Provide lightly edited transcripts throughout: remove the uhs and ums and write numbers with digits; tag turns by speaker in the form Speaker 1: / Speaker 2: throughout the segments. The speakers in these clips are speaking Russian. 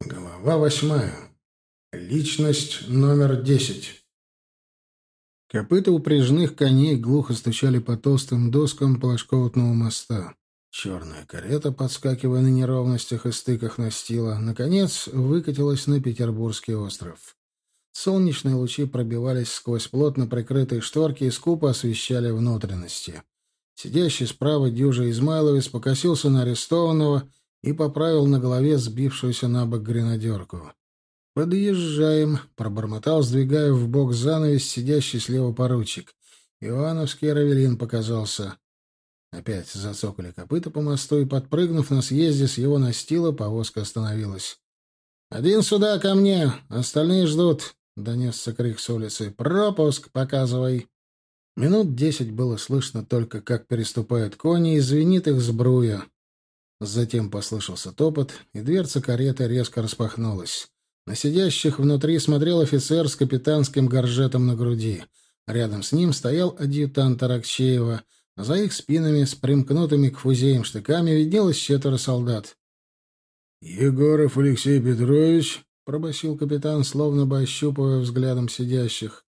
Speaker 1: Глава 8. Личность номер 10. Копыта упряжных коней глухо стучали по толстым доскам плашкотного моста. Черная карета, подскакивая на неровностях и стыках настила, наконец выкатилась на Петербургский остров. Солнечные лучи пробивались сквозь плотно прикрытые шторки и скупо освещали внутренности. Сидящий справа дюжа Измайловец покосился на арестованного и поправил на голове сбившуюся на бок гренадерку. «Подъезжаем», — пробормотал, сдвигая в бок занавес сидящий слева поручик. Ивановский Равелин показался. Опять зацокали копыта по мосту, и, подпрыгнув на съезде с его настила, повозка остановилась. «Один сюда, ко мне! Остальные ждут!» — донесся крик с улицы. «Пропуск показывай!» Минут 10 было слышно только, как переступают кони, и звенит их сбруя. Затем послышался топот, и дверца кареты резко распахнулась. На сидящих внутри смотрел офицер с капитанским горжетом на груди. Рядом с ним стоял адъютант Аракчеева, а за их спинами, с примкнутыми к фузеям штыками, виднелось 4 солдат. «Егоров Алексей Петрович», — пробасил капитан, словно бы ощупывая взглядом сидящих.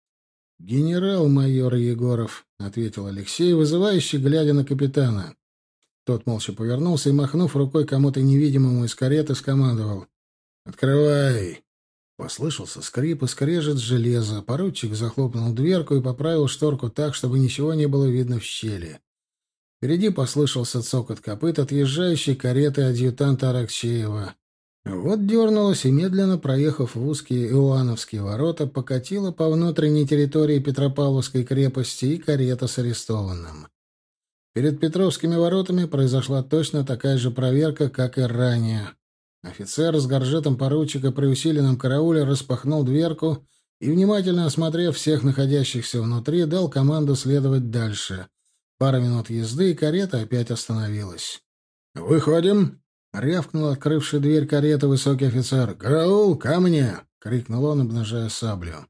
Speaker 1: «Генерал-майор Егоров», — ответил Алексей, вызывающе глядя на капитана. Тот молча повернулся и, махнув рукой кому-то невидимому из кареты, скомандовал: «Открывай!» Послышался скрип и скрежет железа. Поручик захлопнул дверку и поправил шторку так, чтобы ничего не было видно в щели. Впереди послышался цокот копыт отъезжающей кареты адъютанта Аракчеева. Вот дернулась и, медленно проехав в узкие Иоанновские ворота, покатила по внутренней территории Петропавловской крепости и карета с арестованным. Перед Петровскими воротами произошла точно такая же проверка, как и ранее. Офицер с горжетом поручика при усиленном карауле распахнул дверку и, внимательно осмотрев всех находящихся внутри, дал команду следовать дальше. Пара минут езды, и карета опять остановилась. «Выходим!» — рявкнул открывший дверь кареты высокий офицер. «Караул, ко мне!» — крикнул он, обнажая саблю.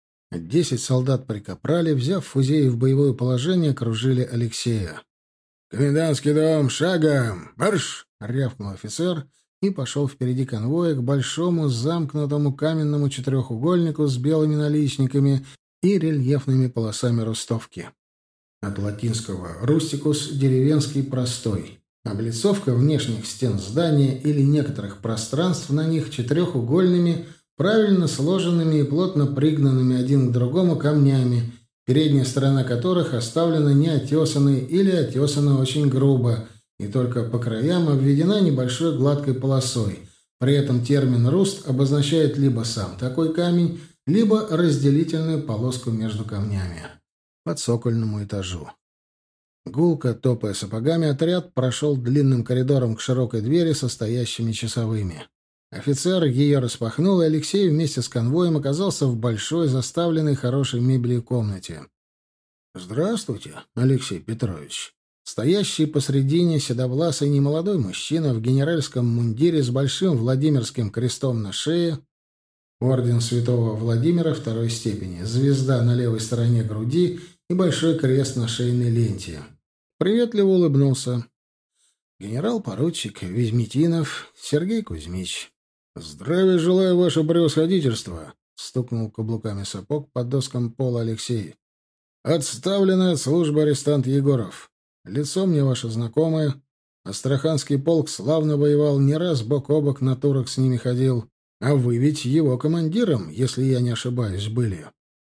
Speaker 1: 10 солдат при капрале, взяв фузеи в боевое положение, окружили Алексея. «Комендантский дом, шагом! Марш!» — рявкнул офицер и пошел впереди конвоя к большому замкнутому каменному четырехугольнику с белыми наличниками и рельефными полосами рустовки. От латинского «рустикус» — деревенский простой. Облицовка внешних стен здания или некоторых пространств на них четырехугольными, правильно сложенными и плотно пригнанными один к другому камнями, передняя сторона которых оставлена неотесанной или отесана очень грубо, и только по краям обведена небольшой гладкой полосой. При этом термин «руст» обозначает либо сам такой камень, либо разделительную полоску между камнями. По цокольному этажу. Гулко, топая сапогами, отряд прошел длинным коридором к широкой двери со стоящими часовыми. Офицер ее распахнул, и Алексей вместе с конвоем оказался в большой, заставленной хорошей мебелью комнате. «Здравствуйте, Алексей Петрович». Стоящий посредине седовласый немолодой мужчина в генеральском мундире с большим Владимирским крестом на шее, орден святого Владимира второй степени, звезда на левой стороне груди и большой крест на шейной ленте. Приветливо улыбнулся. «Генерал-поручик Везметинов Сергей Кузьмич». «Здравия желаю, ваше превосходительство», — стукнул каблуками сапог по доскам пола Алексей. «Отставленный от службы арестант Егоров. Лицо мне ваше знакомое. Астраханский полк славно воевал, не раз бок о бок на турок с ними ходил. А вы ведь его командиром, если я не ошибаюсь, были».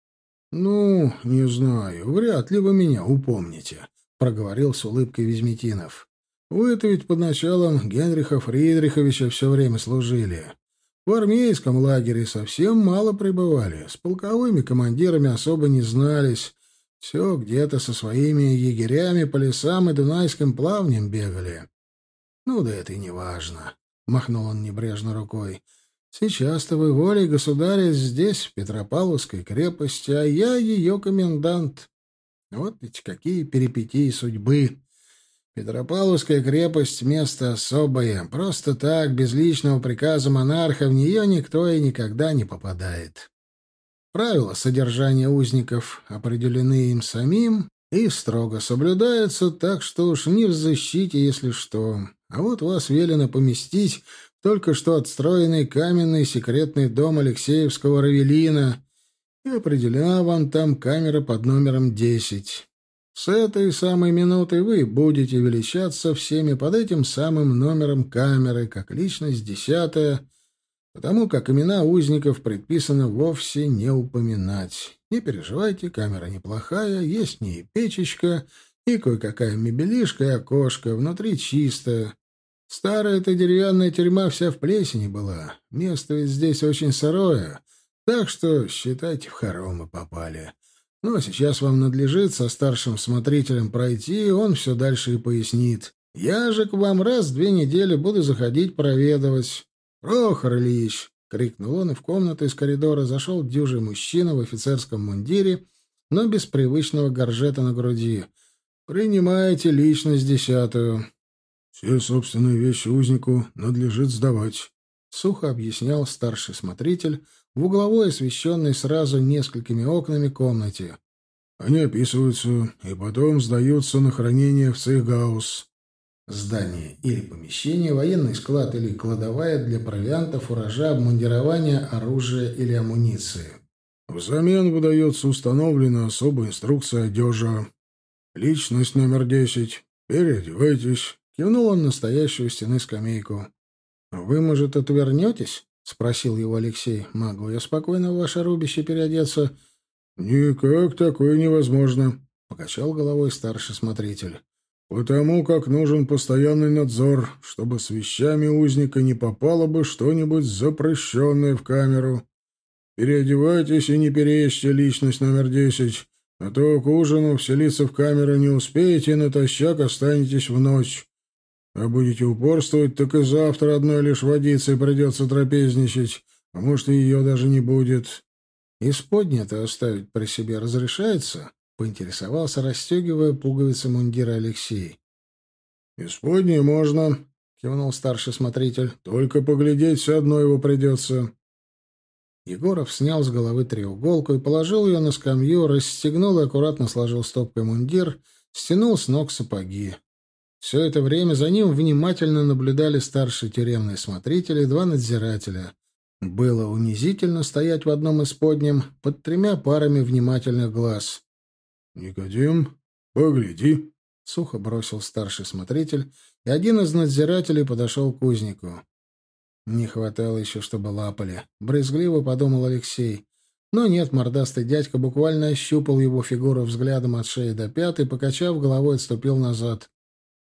Speaker 1: «Ну, не знаю, вряд ли вы меня упомните», — проговорил с улыбкой Везметинов. «Вы-то ведь под началом Генриха Фридриховича все время служили. В армейском лагере совсем мало пребывали, с полковыми командирами особо не знались. Все где-то со своими егерями по лесам и Дунайским плавням бегали». «Ну да это и не важно», — махнул он небрежно рукой. «Сейчас-то вы волей государя здесь, в Петропавловской крепости, а я ее комендант. Вот ведь какие перипетии судьбы. Петропавловская крепость — место особое. Просто так, без личного приказа монарха, в нее никто и никогда не попадает. Правила содержания узников определены им самим и строго соблюдаются, так что уж не в защите, если что. А вот вас велено поместить только что отстроенный каменный секретный дом Алексеевского Равелина, и определена вам там камера под номером 10. С этой самой минуты вы будете величаться всеми под этим самым номером камеры, как личность 10, потому как имена узников предписано вовсе не упоминать. Не переживайте, камера неплохая, есть в ней и печечка, и кое-какая мебелишка, и окошко, внутри чистое. Старая эта деревянная тюрьма вся в плесени была, место ведь здесь очень сырое, так что, считайте, в хоромы попали. Ну, а сейчас вам надлежит со старшим смотрителем пройти, он все дальше и пояснит. Я же к вам раз в 2 недели буду заходить проведывать. «Прохор Ильич!» — крикнул он, и в комнату из коридора зашел дюжий мужчина в офицерском мундире, но без привычного горжета на груди. «Принимайте личность 10. «Все собственные вещи узнику надлежит сдавать», — сухо объяснял старший смотритель в угловой, освещенной сразу несколькими окнами комнате. «Они описываются и потом сдаются на хранение в Цейгаус». Здание или помещение, военный склад или кладовая для провианта, фуража, обмундирования, оружия или амуниции. Взамен выдается установлена особая инструкция одежа. «Личность номер 10. Переодевайтесь», — кивнул он на стоящую у стены скамейку. «Вы, может, отвернетесь?» — спросил его Алексей. «Могу я спокойно в ваше рубище переодеться?» «Никак такое невозможно», — покачал головой старший смотритель. «Потому как нужен постоянный надзор, чтобы с вещами узника не попало бы что-нибудь запрещенное в камеру. Переодевайтесь и не переешьте личность номер 10, а то к ужину вселиться в камеру не успеете и натощак останетесь в ночь. А будете упорствовать, так и завтра одной лишь водицей придется трапезничать, а может, и ее даже не будет. Исподнее-то оставить при себе разрешается?» — поинтересовался, расстегивая пуговицы мундира Алексей. «Исподнее можно», — кивнул старший смотритель. «Только поглядеть все одно его придется». Егоров снял с головы треуголку и положил ее на скамью, расстегнул и аккуратно сложил стопкой мундир, стянул с ног сапоги. Все это время за ним внимательно наблюдали старший тюремный смотритель и 2 надзирателя. Было унизительно стоять в одном исподнем под 3 парами внимательных глаз. «Никодим, погляди», — сухо бросил старший смотритель, и один из надзирателей подошел к узнику. «Не хватало еще, чтобы лапали», — брезгливо подумал Алексей. Но нет, мордастый дядька буквально ощупал его фигуру взглядом от шеи до пят и, покачав головой, отступил назад.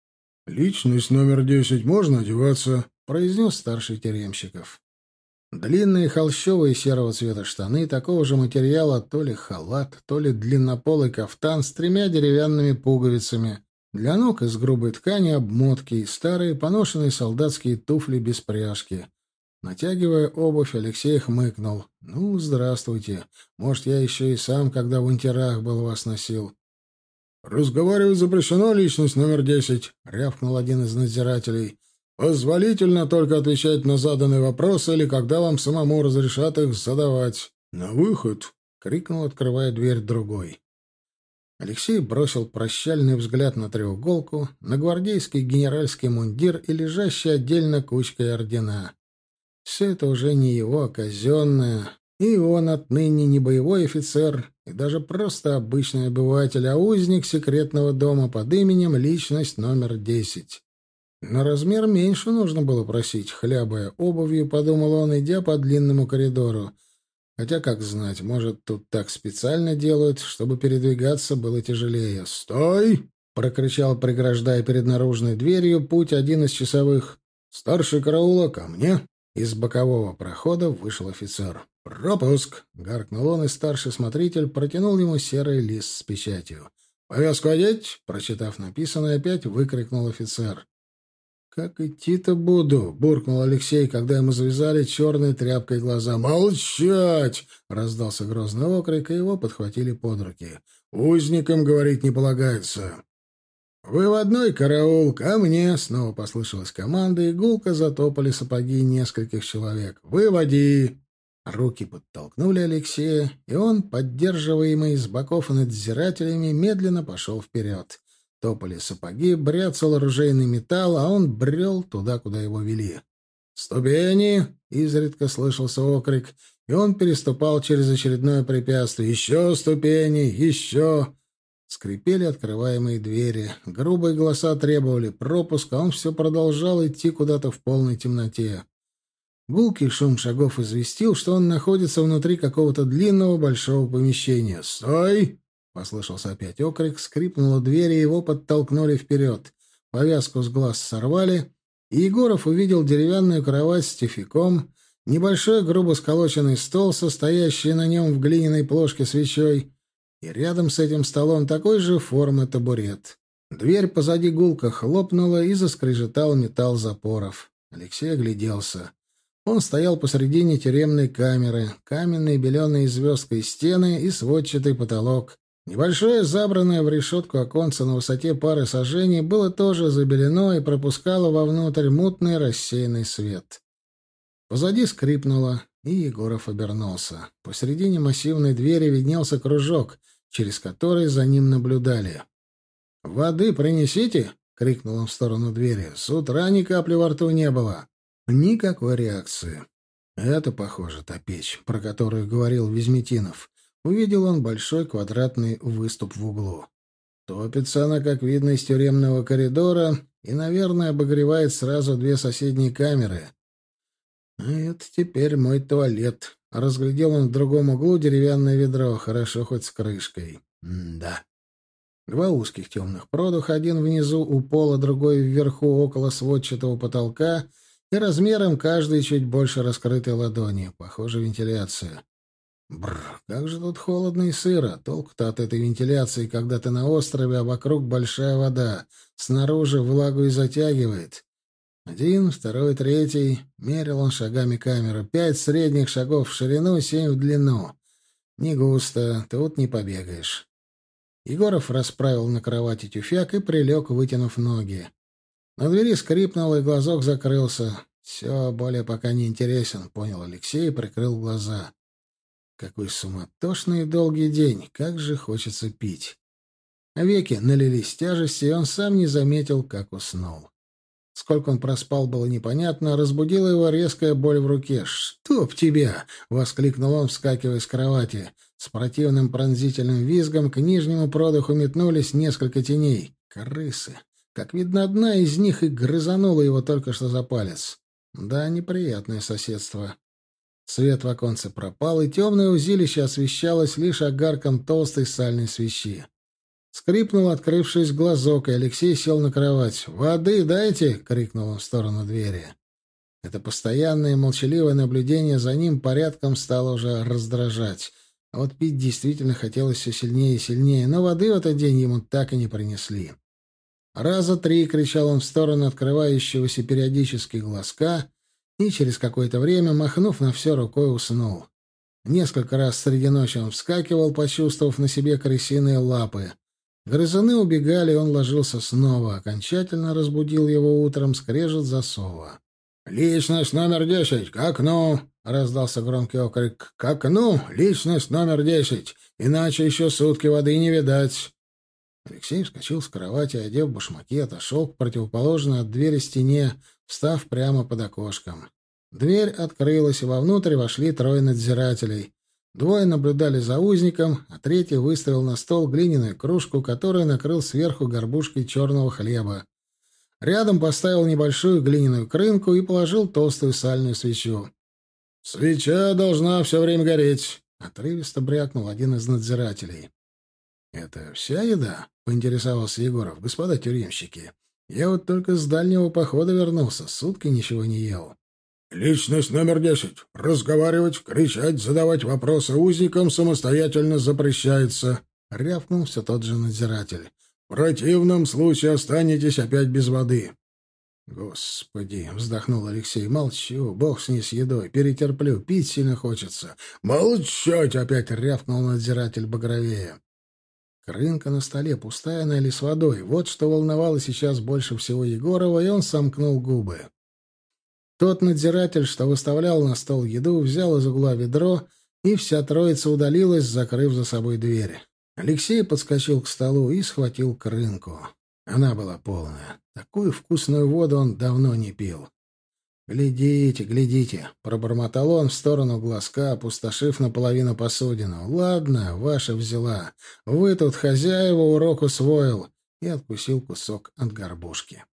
Speaker 1: «Личность номер 10, можно одеваться», — произнес старший тюремщиков. Длинные холщовые серого цвета штаны, такого же материала, то ли халат, то ли длиннополый кафтан с 3 деревянными пуговицами. Для ног из грубой ткани обмотки и старые поношенные солдатские туфли без пряжки. Натягивая обувь, Алексей хмыкнул. «Ну, здравствуйте. Может, я еще и сам, когда в унтерах был, вас носил». «Разговаривать запрещено, личность номер 10», — рявкнул один из надзирателей. «Позволительно только отвечать на заданные вопросы или когда вам самому разрешат их задавать». «На выход!» — крикнул, открывая дверь другой. Алексей бросил прощальный взгляд на треуголку, на гвардейский генеральский мундир и лежащие отдельно кучкой ордена. Все это уже не его, а казенное, и он отныне не боевой офицер и даже просто обычный обыватель, а узник секретного дома под именем личность номер 10. На размер меньше нужно было просить, хлябая обувью, подумал он, идя по длинному коридору. Хотя, как знать, может, тут так специально делают, чтобы передвигаться было тяжелее. «Стой!» — прокричал, преграждая перед наружной дверью путь один из часовых. «Старший караула, ко мне!» Из бокового прохода вышел офицер. «Пропуск!» — гаркнул он, и старший смотритель протянул ему серый лист с печатью. «Повязку одеть?» — прочитав написанное, опять выкрикнул офицер. «Как идти-то буду?» — буркнул Алексей, когда ему завязали черной тряпкой глаза. «Молчать!» — раздался грозный окрик, и его подхватили под руки. «Узникам говорить не полагается». «Выводной караул, ко мне!» — снова послышалась команда, и гулко затопали сапоги нескольких человек. «Выводи!» Руки подтолкнули Алексея, и он, поддерживаемый с боков и надзирателями, медленно пошел вперед. Топали сапоги, бряцал оружейный металл, а он брел туда, куда его вели. «Ступени!» — изредка слышался окрик, и он переступал через очередное препятствие. «Еще ступени! Еще!» Скрипели открываемые двери. Грубые голоса требовали пропуска, а он все продолжал идти куда-то в полной темноте. Гулкий шум шагов известил, что он находится внутри какого-то длинного большого помещения. «Стой!» — послышался опять окрик, скрипнула дверь, и его подтолкнули вперед. Повязку с глаз сорвали, и Егоров увидел деревянную кровать с тюфяком, небольшой грубо сколоченный стол, состоящий на нем в глиняной плошке свечой, и рядом с этим столом такой же формы табурет. Дверь позади гулко хлопнула, и заскрежетал металл запоров. Алексей огляделся. Он стоял посредине тюремной камеры, каменные беленые звездкой стены и сводчатый потолок. Небольшое, забранное в решетку оконце на высоте пары сажений, было тоже забелено и пропускало вовнутрь мутный рассеянный свет. Позади скрипнуло, и Егоров обернулся. Посредине массивной двери виднелся кружок, через который за ним наблюдали. «Воды принесите!» — крикнул он в сторону двери. «С утра ни капли во рту не было». Никакой реакции. Это, похоже, та печь, про которую говорил Везметинов. Увидел он большой квадратный выступ в углу. Топится она, как видно, из тюремного коридора и, наверное, обогревает сразу две соседние камеры. А это теперь мой туалет. Разглядел он в другом углу деревянное ведро, хорошо хоть с крышкой. Да. Два узких темных продуха, один внизу у пола, другой вверху около сводчатого потолка, и размером каждый чуть больше раскрытой ладони. Похоже, вентиляция. Бррр, как же тут холодно и сыро. Толку-то от этой вентиляции, когда ты на острове, а вокруг большая вода. Снаружи влагу и затягивает. Один, второй, третий. Мерил он шагами камеры. 5 средних шагов в ширину, 7 в длину. Не густо, тут не побегаешь. Егоров расправил на кровати тюфяк и прилег, вытянув ноги. На двери скрипнуло, и глазок закрылся. «Все, более пока не интересен», — понял Алексей и прикрыл глаза. Какой суматошный и долгий день, как же хочется пить. А веки налились тяжестью, и он сам не заметил, как уснул. Сколько он проспал, было непонятно, разбудила его резкая боль в руке. «Чтоб тебя!» — воскликнул он, вскакивая с кровати. С противным пронзительным визгом к нижнему продуху метнулись несколько теней. Крысы. Как видно, одна из них и грызанула его только что за палец. Да, неприятное соседство. Свет в оконце пропал, и темное узилище освещалось лишь огарком толстой сальной свечи. Скрипнул, открывшись глазок, и Алексей сел на кровать. «Воды дайте!» — крикнул он в сторону двери. Это постоянное молчаливое наблюдение за ним порядком стало уже раздражать. А вот пить действительно хотелось все сильнее и сильнее, но воды в этот день ему так и не принесли. Раза 3 кричал он в сторону открывающегося периодически глазка и через какое-то время, махнув на все рукой, уснул. Несколько раз среди ночи он вскакивал, почувствовав на себе крысиные лапы. Грызуны убегали, и он ложился снова. Окончательно разбудил его утром скрежет засова. «Личность номер 10, к окну!» — раздался громкий окрик. «К окну! Личность номер 10! Иначе еще сутки воды не видать!» Алексей вскочил с кровати, одев башмаки, отошел к противоположной от двери стене, встав прямо под окошком. Дверь открылась, и вовнутрь вошли 3 надзирателей. 2 наблюдали за узником, а 3 выставил на стол глиняную кружку, которую накрыл сверху горбушкой черного хлеба. Рядом поставил небольшую глиняную крынку и положил толстую сальную свечу. «Свеча должна все время гореть», — отрывисто брякнул один из надзирателей. «Это вся еда?» — поинтересовался Егоров. «Господа тюремщики, я вот только с дальнего похода вернулся, сутки ничего не ел». «Личность номер 10. Разговаривать, кричать, задавать вопросы узникам самостоятельно запрещается», — рявкнул все тот же надзиратель. «В противном случае останетесь опять без воды». «Господи!» — вздохнул Алексей. «Молчу, бог с ней с едой, перетерплю, пить сильно хочется». «Молчать!» — опять рявкнул надзиратель багровее. Крынка на столе, пустая она или с водой. Вот что волновало сейчас больше всего Егорова, и он сомкнул губы. Тот надзиратель, что выставлял на стол еду, взял из угла ведро, и вся троица удалилась, закрыв за собой дверь. Алексей подскочил к столу и схватил крынку. Она была полная. Такую вкусную воду он давно не пил. «Глядите, глядите!» — пробормотал он в сторону глазка, опустошив наполовину посудину. «Ладно, ваша взяла. Вы тут хозяева, урок усвоил». И откусил кусок от горбушки.